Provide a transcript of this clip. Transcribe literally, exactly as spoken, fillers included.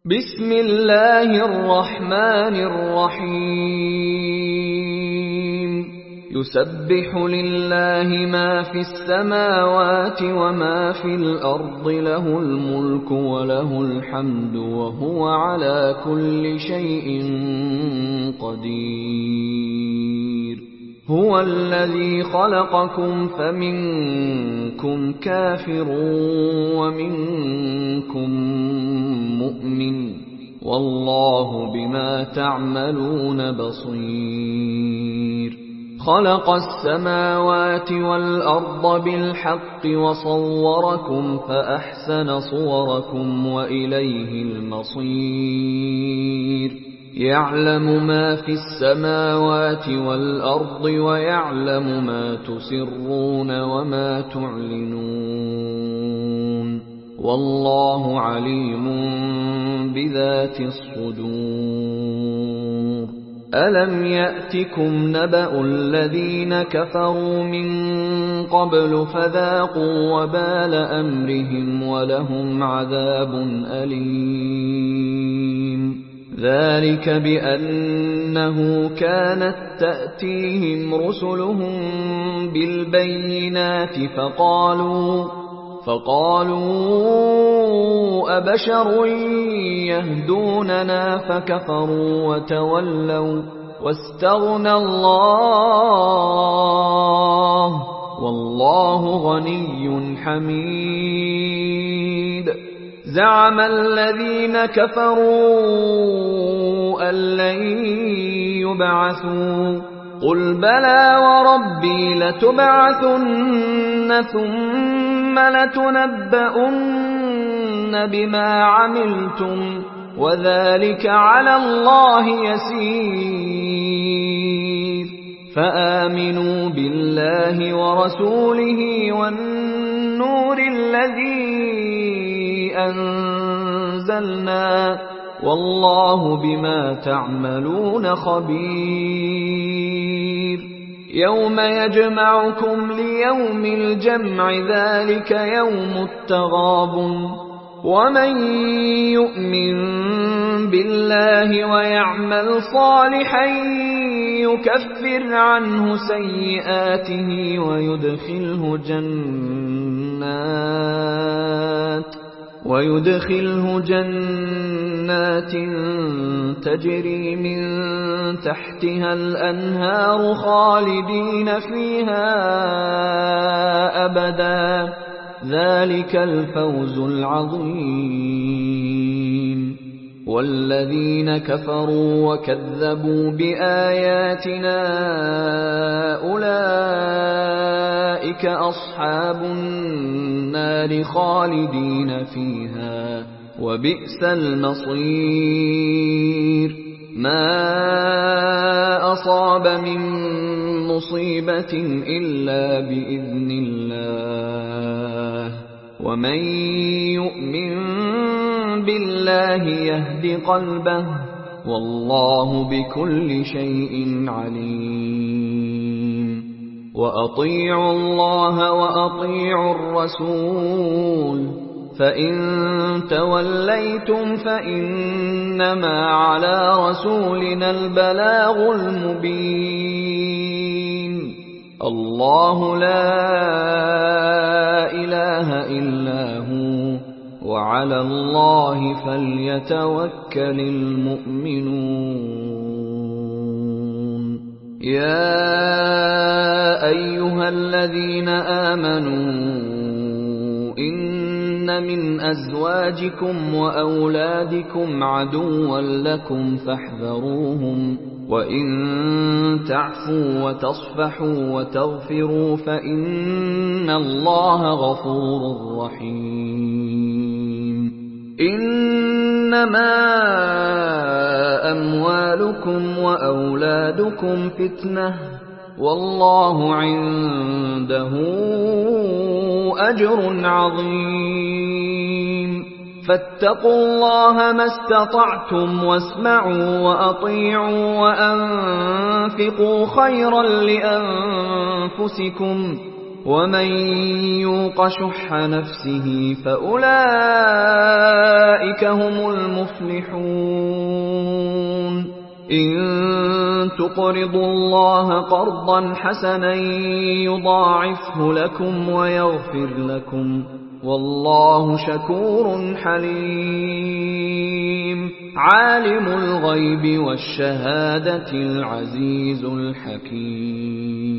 بسم الله الرحمن الرحيم يسبح لله ما في السماوات وما في الأرض له الملك وله الحمد وهو على كل شيء قدير هو الذي خلقكم فمنكم كافر ومنكم مؤمن والله بما تعملون بصير خلق السماوات والأرض بالحق وصوركم فأحسن صوركم وإليه المصير يعلم ما في السماوات والأرض ويعلم ما تسرون وما تعلنون والله عليم بذات الصدور ألم يأتكم نبأ الذين كفروا من قبل فذاقوا وبال أمرهم ولهم عذاب أليم ذلك بأنه كانت تأتيهم رسلهم بالبينات فقالوا فقالوا أبشر يهدوننا فكفروا وتولوا واستغنى الله والله غني حميد زعم الذين كفروا أن لن يبعثوا قل بلى وربي لتبعثن ثم لتنبؤن بما عملتم وذلك على الله يسير فآمنوا بالله ورسوله والنور الذي أنزلنا والله بما تعملون خبير يوم يجمعكم ليوم الجمع ذلك يوم التغابن ومن يؤمن بالله ويعمل صالحا يكفر عنه سيئاته ويدخله جنات ويدخله جنات تجري من تحتها الأنهار خالدين فيها أبدا ذلك الفوز العظيم والذين كفروا وكذبوا بآياتنا أولئك أصحاب النار خالدين فيها وبئس المصير ما أصاب من مصيبة إلا بإذن الله ومن يؤمن بالله يهد قلبه والله بكل شيء عليم وأطيعوا الله وأطيعوا الرسول فإن توليتم فإنما على رسولنا البلاغ المبين الله لا إله إلا هو وعلى الله فليتوكل المؤمنون يا أيها الذين آمنوا إن من أزواجكم وأولادكم عدوا لكم فاحذروهم وإن تعفوا وتصفحوا وتغفروا فإن الله غفور رحيم إنما أموالكم وأولادكم فتنة والله عنده أجر عظيم فاتقوا الله ما استطعتم واسمعوا وأطيعوا وأنفقوا خيرا لأنفسكم ومن يوق شح نفسه فأولئك هم المفلحون إن تقرضوا الله قرضا حسنا يضاعفه لكم ويغفر لكم والله شكور حليم عالم الغيب والشهادة العزيز الحكيم